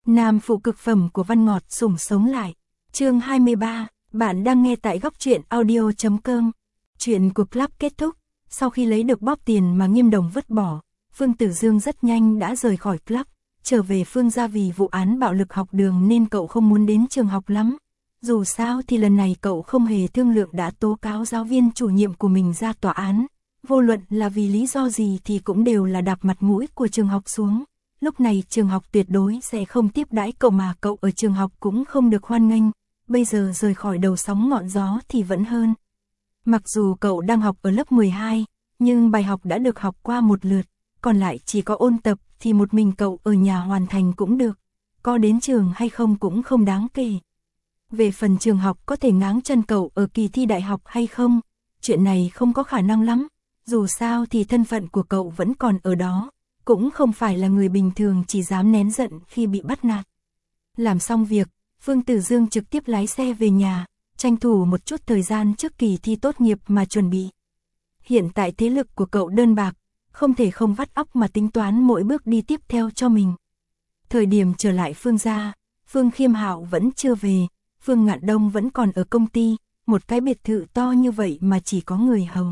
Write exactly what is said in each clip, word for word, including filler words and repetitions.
Nam phụ cực phẩm của Văn Ngọt sủng sống lại. Chương hai mươi ba, bạn đang nghe tại góc truyện audio chấm com. Chuyện của club kết thúc, sau khi lấy được bóp tiền mà Nghiêm Đồng vứt bỏ, Phương Tử Dương rất nhanh đã rời khỏi club, trở về Phương gia vì vụ án bạo lực học đường nên cậu không muốn đến trường học lắm. Dù sao thì lần này cậu không hề thương lượng đã tố cáo giáo viên chủ nhiệm của mình ra tòa án. Vô luận là vì lý do gì thì cũng đều là đạp mặt mũi của trường học xuống. Lúc này trường học tuyệt đối sẽ không tiếp đãi cậu mà cậu ở trường học cũng không được hoan nghênh. Bây giờ rời khỏi đầu sóng ngọn gió thì vẫn hơn. Mặc dù cậu đang học ở lớp mười hai, nhưng bài học đã được học qua một lượt, còn lại chỉ có ôn tập thì một mình cậu ở nhà hoàn thành cũng được. Có đến trường hay không cũng không đáng kể. Về phần trường học có thể ngáng chân cậu ở kỳ thi đại học hay không, chuyện này không có khả năng lắm. Dù sao thì thân phận của cậu vẫn còn ở đó, cũng không phải là người bình thường chỉ dám nén giận khi bị bắt nạt. Làm xong việc, Phương Tử Dương trực tiếp lái xe về nhà, tranh thủ một chút thời gian trước kỳ thi tốt nghiệp mà chuẩn bị. Hiện tại thế lực của cậu đơn bạc, không thể không vắt óc mà tính toán mỗi bước đi tiếp theo cho mình. Thời điểm trở lại Phương gia, Phương Khiêm Hạo vẫn chưa về, Phương Ngạn Đông vẫn còn ở công ty, một cái biệt thự to như vậy mà chỉ có người hầu.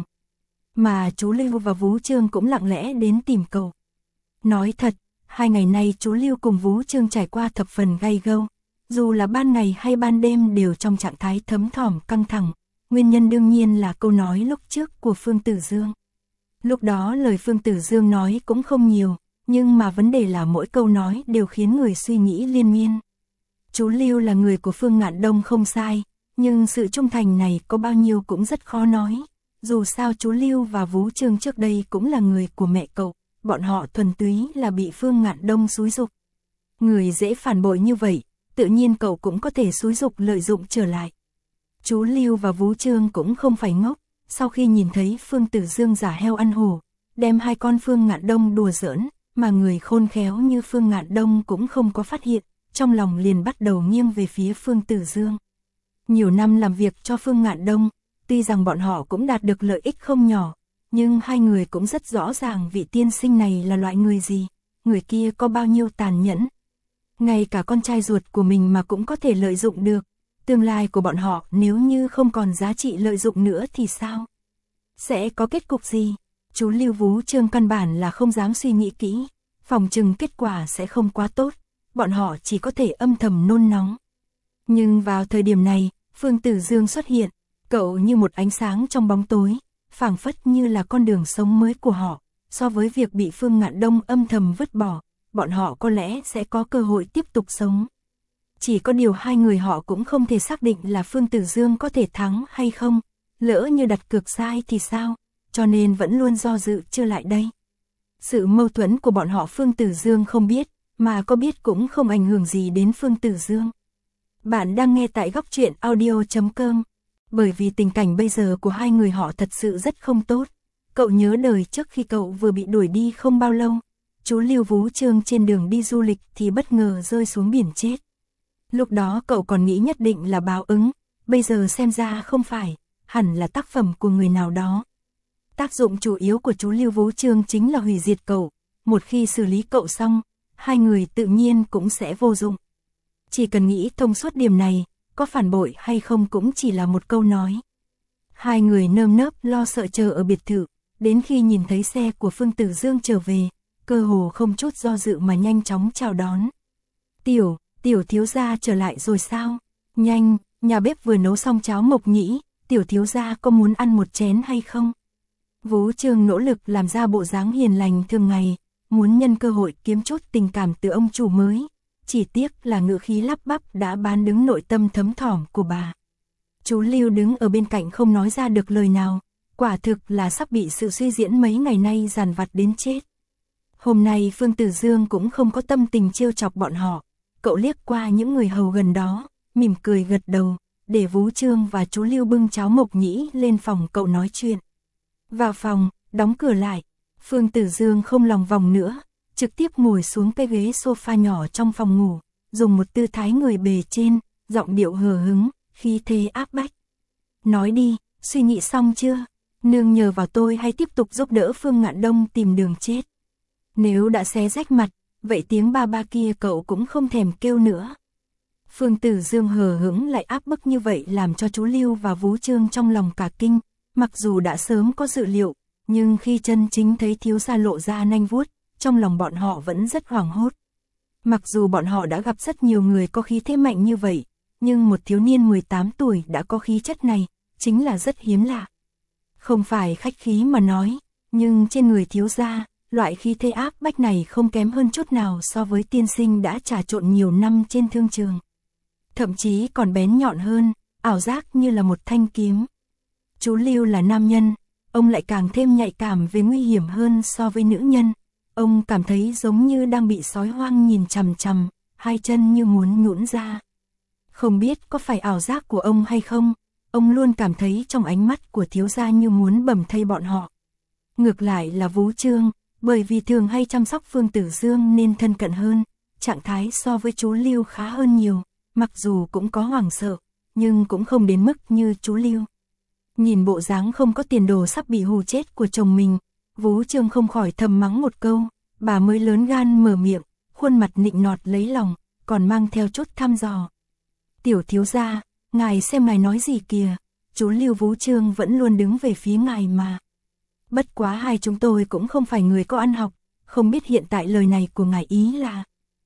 Mà chú Lưu và Vú Trương cũng lặng lẽ đến tìm cậu. Nói thật, hai ngày nay chú Lưu cùng Vú Trương trải qua thập phần gay gâu. Dù là ban ngày hay ban đêm đều trong trạng thái thấm thỏm căng thẳng. Nguyên nhân đương nhiên là câu nói lúc trước của Phương Tử Dương. Lúc đó lời Phương Tử Dương nói cũng không nhiều, nhưng mà vấn đề là mỗi câu nói đều khiến người suy nghĩ liên miên. Chú Lưu là người của Phương Ngạn Đông không sai, nhưng sự trung thành này có bao nhiêu cũng rất khó nói. Dù sao chú Lưu và Vú Trương trước đây cũng là người của mẹ cậu, bọn họ thuần túy là bị Phương Ngạn Đông xúi giục. Người dễ phản bội như vậy, tự nhiên cậu cũng có thể xúi giục lợi dụng trở lại. Chú Lưu và Vú Trương cũng không phải ngốc, sau khi nhìn thấy Phương Tử Dương giả heo ăn hổ, đem hai con Phương Ngạn Đông đùa giỡn, mà người khôn khéo như Phương Ngạn Đông cũng không có phát hiện, trong lòng liền bắt đầu nghiêng về phía Phương Tử Dương. Nhiều năm làm việc cho Phương Ngạn Đông, tuy rằng bọn họ cũng đạt được lợi ích không nhỏ, nhưng hai người cũng rất rõ ràng vị tiên sinh này là loại người gì, người kia có bao nhiêu tàn nhẫn. Ngay cả con trai ruột của mình mà cũng có thể lợi dụng được, tương lai của bọn họ nếu như không còn giá trị lợi dụng nữa thì sao? Sẽ có kết cục gì? Chú Lưu Vú Trương căn bản là không dám suy nghĩ kỹ, phòng chừng kết quả sẽ không quá tốt, bọn họ chỉ có thể âm thầm nôn nóng. Nhưng vào thời điểm này, Phương Tử Dương xuất hiện, cậu như một ánh sáng trong bóng tối, phảng phất như là con đường sống mới của họ, so với việc bị Phương Ngạn Đông âm thầm vứt bỏ, bọn họ có lẽ sẽ có cơ hội tiếp tục sống. Chỉ có điều hai người họ cũng không thể xác định là Phương Tử Dương có thể thắng hay không, lỡ như đặt cược sai thì sao, cho nên vẫn luôn do dự chưa lại đây. Sự mâu thuẫn của bọn họ Phương Tử Dương không biết, mà có biết cũng không ảnh hưởng gì đến Phương Tử Dương. Bạn đang nghe tại góc truyện audio chấm com. Bởi vì tình cảnh bây giờ của hai người họ thật sự rất không tốt. Cậu nhớ đời trước khi cậu vừa bị đuổi đi không bao lâu, chú Lưu Vú Trương trên đường đi du lịch thì bất ngờ rơi xuống biển chết. Lúc đó cậu còn nghĩ nhất định là báo ứng, bây giờ xem ra không phải, hẳn là tác phẩm của người nào đó. Tác dụng chủ yếu của chú Lưu Vú Trương chính là hủy diệt cậu, một khi xử lý cậu xong, hai người tự nhiên cũng sẽ vô dụng. Chỉ cần nghĩ thông suốt điểm này, có phản bội hay không cũng chỉ là một câu nói. Hai người nơm nớp lo sợ chờ ở biệt thự, đến khi nhìn thấy xe của Phương Tử Dương trở về, cơ hồ không chút do dự mà nhanh chóng chào đón. Tiểu, tiểu thiếu gia trở lại rồi sao? Nhanh, nhà bếp vừa nấu xong cháo mộc nhĩ, tiểu thiếu gia có muốn ăn một chén hay không? Vú Trương nỗ lực làm ra bộ dáng hiền lành thường ngày, muốn nhân cơ hội kiếm chút tình cảm từ ông chủ mới. Chỉ tiếc là ngữ khí lắp bắp đã bán đứng nội tâm thấm thỏm của bà. Chú Lưu đứng ở bên cạnh không nói ra được lời nào, quả thực là sắp bị sự suy diễn mấy ngày nay dằn vặt đến chết. Hôm nay Phương Tử Dương cũng không có tâm tình trêu chọc bọn họ, cậu liếc qua những người hầu gần đó, mỉm cười gật đầu, để Vú Trương và chú Lưu bưng cháo mộc nhĩ lên phòng cậu nói chuyện. Vào phòng, đóng cửa lại, Phương Tử Dương không lòng vòng nữa, trực tiếp ngồi xuống cái ghế sofa nhỏ trong phòng ngủ, dùng một tư thái người bề trên, giọng điệu hờ hứng, khí thế áp bách. Nói đi, suy nghĩ xong chưa? Nương nhờ vào tôi hay tiếp tục giúp đỡ Phương Ngạn Đông tìm đường chết? Nếu đã xé rách mặt, vậy tiếng ba ba kia cậu cũng không thèm kêu nữa. Phương Tử Dương hờ hững lại áp bức như vậy làm cho chú Lưu và Vú Trương trong lòng cả kinh, mặc dù đã sớm có dự liệu, nhưng khi chân chính thấy thiếu gia lộ ra nanh vuốt, trong lòng bọn họ vẫn rất hoảng hốt. Mặc dù bọn họ đã gặp rất nhiều người có khí thế mạnh như vậy, nhưng một thiếu niên mười tám tuổi đã có khí chất này, chính là rất hiếm lạ. Không phải khách khí mà nói, nhưng trên người thiếu gia, loại khí thế áp bách này không kém hơn chút nào so với tiên sinh đã trà trộn nhiều năm trên thương trường. Thậm chí còn bén nhọn hơn, ảo giác như là một thanh kiếm. Chú Lưu là nam nhân, ông lại càng thêm nhạy cảm về nguy hiểm hơn so với nữ nhân. Ông cảm thấy giống như đang bị sói hoang nhìn chằm chằm, hai chân như muốn nhũn ra. Không biết có phải ảo giác của ông hay không, ông luôn cảm thấy trong ánh mắt của thiếu gia như muốn bầm thây bọn họ. Ngược lại là Vú Trương, bởi vì thường hay chăm sóc Phương Tử Dương nên thân cận hơn, trạng thái so với chú Lưu khá hơn nhiều, mặc dù cũng có hoảng sợ, nhưng cũng không đến mức như chú Lưu. Nhìn bộ dáng không có tiền đồ sắp bị hù chết của chồng mình, Vú Trương không khỏi thầm mắng một câu, bà mới lớn gan mở miệng, khuôn mặt nịnh nọt lấy lòng, còn mang theo chút thăm dò. Tiểu thiếu gia, ngài xem ngài nói gì kìa, chú Lưu Vú Trương vẫn luôn đứng về phía ngài mà. Bất quá hai chúng tôi cũng không phải người có ăn học, không biết hiện tại lời này của ngài ý là.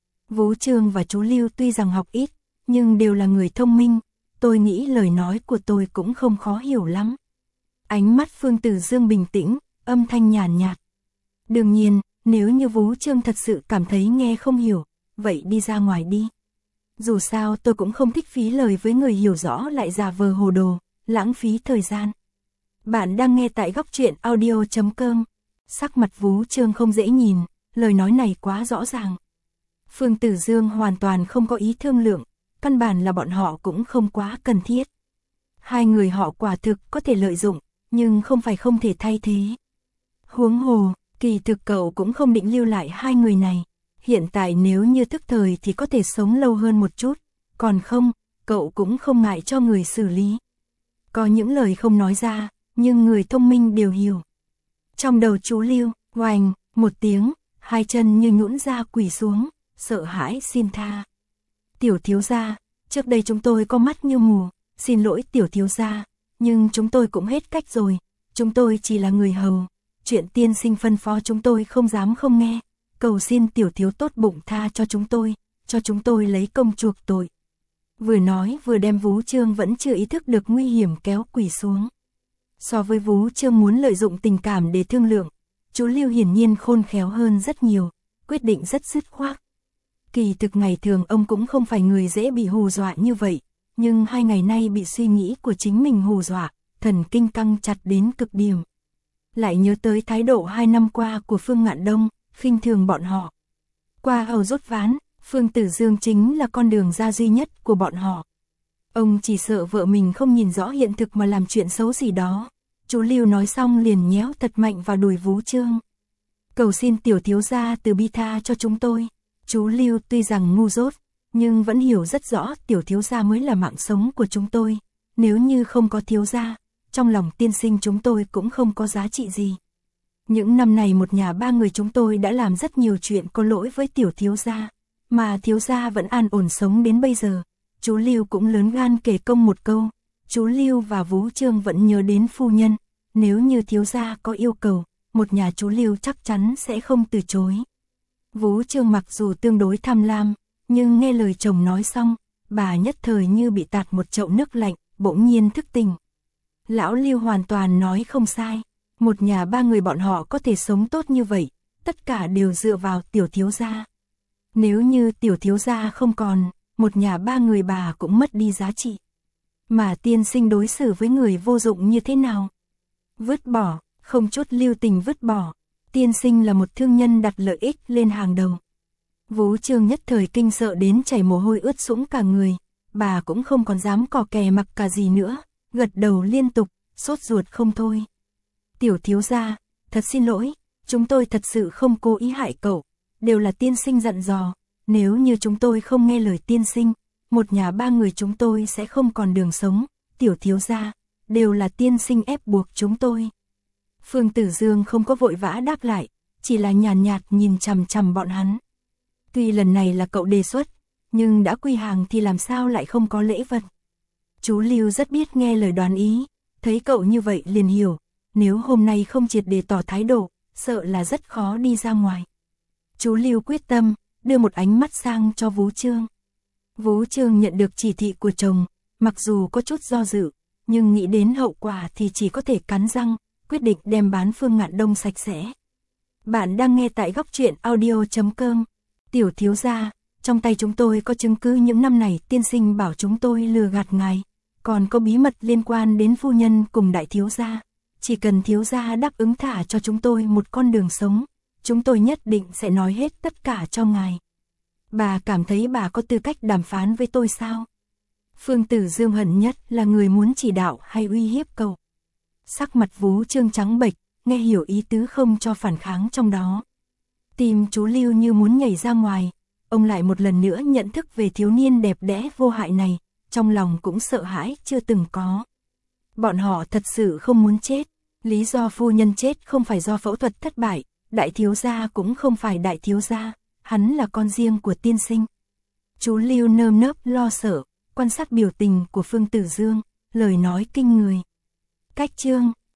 Vú Trương và chú Lưu tuy rằng học ít, nhưng đều là người thông minh, tôi nghĩ lời nói của tôi cũng không khó hiểu lắm. Ánh mắt Phương Tử Dương bình tĩnh, âm thanh nhàn nhạt. Đương nhiên, nếu như Vú Trương thật sự cảm thấy nghe không hiểu, vậy đi ra ngoài đi. Dù sao tôi cũng không thích phí lời với người hiểu rõ lại giả vờ hồ đồ, lãng phí thời gian. Bạn đang nghe tại góc truyện audio chấm com. Sắc mặt Vú Trương không dễ nhìn, lời nói này quá rõ ràng. Phương Tử Dương hoàn toàn không có ý thương lượng, căn bản là bọn họ cũng không quá cần thiết. Hai người họ quả thực có thể lợi dụng, nhưng không phải không thể thay thế. Huống hồ, kỳ thực cậu cũng không định lưu lại hai người này. Hiện tại nếu như thức thời thì có thể sống lâu hơn một chút, còn không, cậu cũng không ngại cho người xử lý. Có những lời không nói ra, nhưng người thông minh đều hiểu. Trong đầu chú Lưu, oành, một tiếng, hai chân như nhũn ra quỳ xuống, sợ hãi xin tha. Tiểu thiếu gia, trước đây chúng tôi có mắt như mù, xin lỗi tiểu thiếu gia, nhưng chúng tôi cũng hết cách rồi, chúng tôi chỉ là người hầu, chuyện tiên sinh phân phó chúng tôi không dám không nghe, cầu xin tiểu thiếu tốt bụng tha cho chúng tôi, cho chúng tôi lấy công chuộc tội. Vừa nói vừa đem Vú Trương vẫn chưa ý thức được nguy hiểm kéo quỳ xuống. So với Vú Trương muốn lợi dụng tình cảm để thương lượng, chú Lưu hiển nhiên khôn khéo hơn rất nhiều, quyết định rất dứt khoát. Kỳ thực ngày thường ông cũng không phải người dễ bị hù dọa như vậy, nhưng hai ngày nay bị suy nghĩ của chính mình hù dọa, thần kinh căng chặt đến cực điểm. Lại nhớ tới thái độ hai năm qua của Phương Ngạn Đông, khinh thường bọn họ. Qua hầu rút ván, Phương Tử Dương chính là con đường ra duy nhất của bọn họ. Ông chỉ sợ vợ mình không nhìn rõ hiện thực mà làm chuyện xấu gì đó. Chú Lưu nói xong liền nhéo thật mạnh vào đùi Vú Trương. Cầu xin tiểu thiếu gia từ bi tha cho chúng tôi. Chú Lưu tuy rằng ngu dốt, nhưng vẫn hiểu rất rõ tiểu thiếu gia mới là mạng sống của chúng tôi. Nếu như không có thiếu gia, trong lòng tiên sinh chúng tôi cũng không có giá trị gì. Những năm này một nhà ba người chúng tôi đã làm rất nhiều chuyện có lỗi với tiểu thiếu gia, mà thiếu gia vẫn an ổn sống đến bây giờ. Chú Lưu cũng lớn gan kể công một câu, chú Lưu và Vú Trương vẫn nhớ đến phu nhân, nếu như thiếu gia có yêu cầu, một nhà chú Lưu chắc chắn sẽ không từ chối. Vú Trương mặc dù tương đối tham lam, nhưng nghe lời chồng nói xong, bà nhất thời như bị tạt một chậu nước lạnh, bỗng nhiên thức tỉnh. Lão Lưu hoàn toàn nói không sai, một nhà ba người bọn họ có thể sống tốt như vậy, tất cả đều dựa vào tiểu thiếu gia. Nếu như tiểu thiếu gia không còn, một nhà ba người bà cũng mất đi giá trị. Mà tiên sinh đối xử với người vô dụng như thế nào? Vứt bỏ, không chút lưu tình vứt bỏ. Tiên sinh là một thương nhân đặt lợi ích lên hàng đầu. Vú Trương nhất thời kinh sợ đến chảy mồ hôi ướt sũng cả người. Bà cũng không còn dám cò kè mặc cả gì nữa, gật đầu liên tục, sốt ruột không thôi. Tiểu thiếu gia, thật xin lỗi, chúng tôi thật sự không cố ý hại cậu, đều là tiên sinh dặn dò. Nếu như chúng tôi không nghe lời tiên sinh, một nhà ba người chúng tôi sẽ không còn đường sống. Tiểu thiếu gia, đều là tiên sinh ép buộc chúng tôi. Phương Tử Dương không có vội vã đáp lại, chỉ là nhàn nhạt nhìn chằm chằm bọn hắn. Tuy lần này là cậu đề xuất, nhưng đã quy hàng thì làm sao lại không có lễ vật. Chú Lưu rất biết nghe lời đoán ý, thấy cậu như vậy liền hiểu, nếu hôm nay không triệt để tỏ thái độ, sợ là rất khó đi ra ngoài. Chú Lưu quyết tâm, đưa một ánh mắt sang cho Vú Trương. Vú Trương nhận được chỉ thị của chồng, mặc dù có chút do dự, nhưng nghĩ đến hậu quả thì chỉ có thể cắn răng, quyết định đem bán Phương Ngạn Đông sạch sẽ. Bạn đang nghe tại góc truyện audio chấm com. Tiểu thiếu gia, trong tay chúng tôi có chứng cứ những năm này tiên sinh bảo chúng tôi lừa gạt ngài, còn có bí mật liên quan đến phu nhân cùng đại thiếu gia. Chỉ cần thiếu gia đáp ứng thả cho chúng tôi một con đường sống, chúng tôi nhất định sẽ nói hết tất cả cho ngài. Bà cảm thấy bà có tư cách đàm phán với tôi sao? Phương Tử Dương hận nhất là người muốn chỉ đạo hay uy hiếp cậu. Sắc mặt Vú Trương trắng bệch, nghe hiểu ý tứ không cho phản kháng trong đó. Tim chú Lưu như muốn nhảy ra ngoài, ông lại một lần nữa nhận thức về thiếu niên đẹp đẽ vô hại này, trong lòng cũng sợ hãi chưa từng có. Bọn họ thật sự không muốn chết, lý do phu nhân chết không phải do phẫu thuật thất bại, đại thiếu gia cũng không phải đại thiếu gia, hắn là con riêng của tiên sinh. Chú Lưu nơm nớp lo sợ, quan sát biểu tình của Phương Tử Dương, lời nói kinh người. Cách chương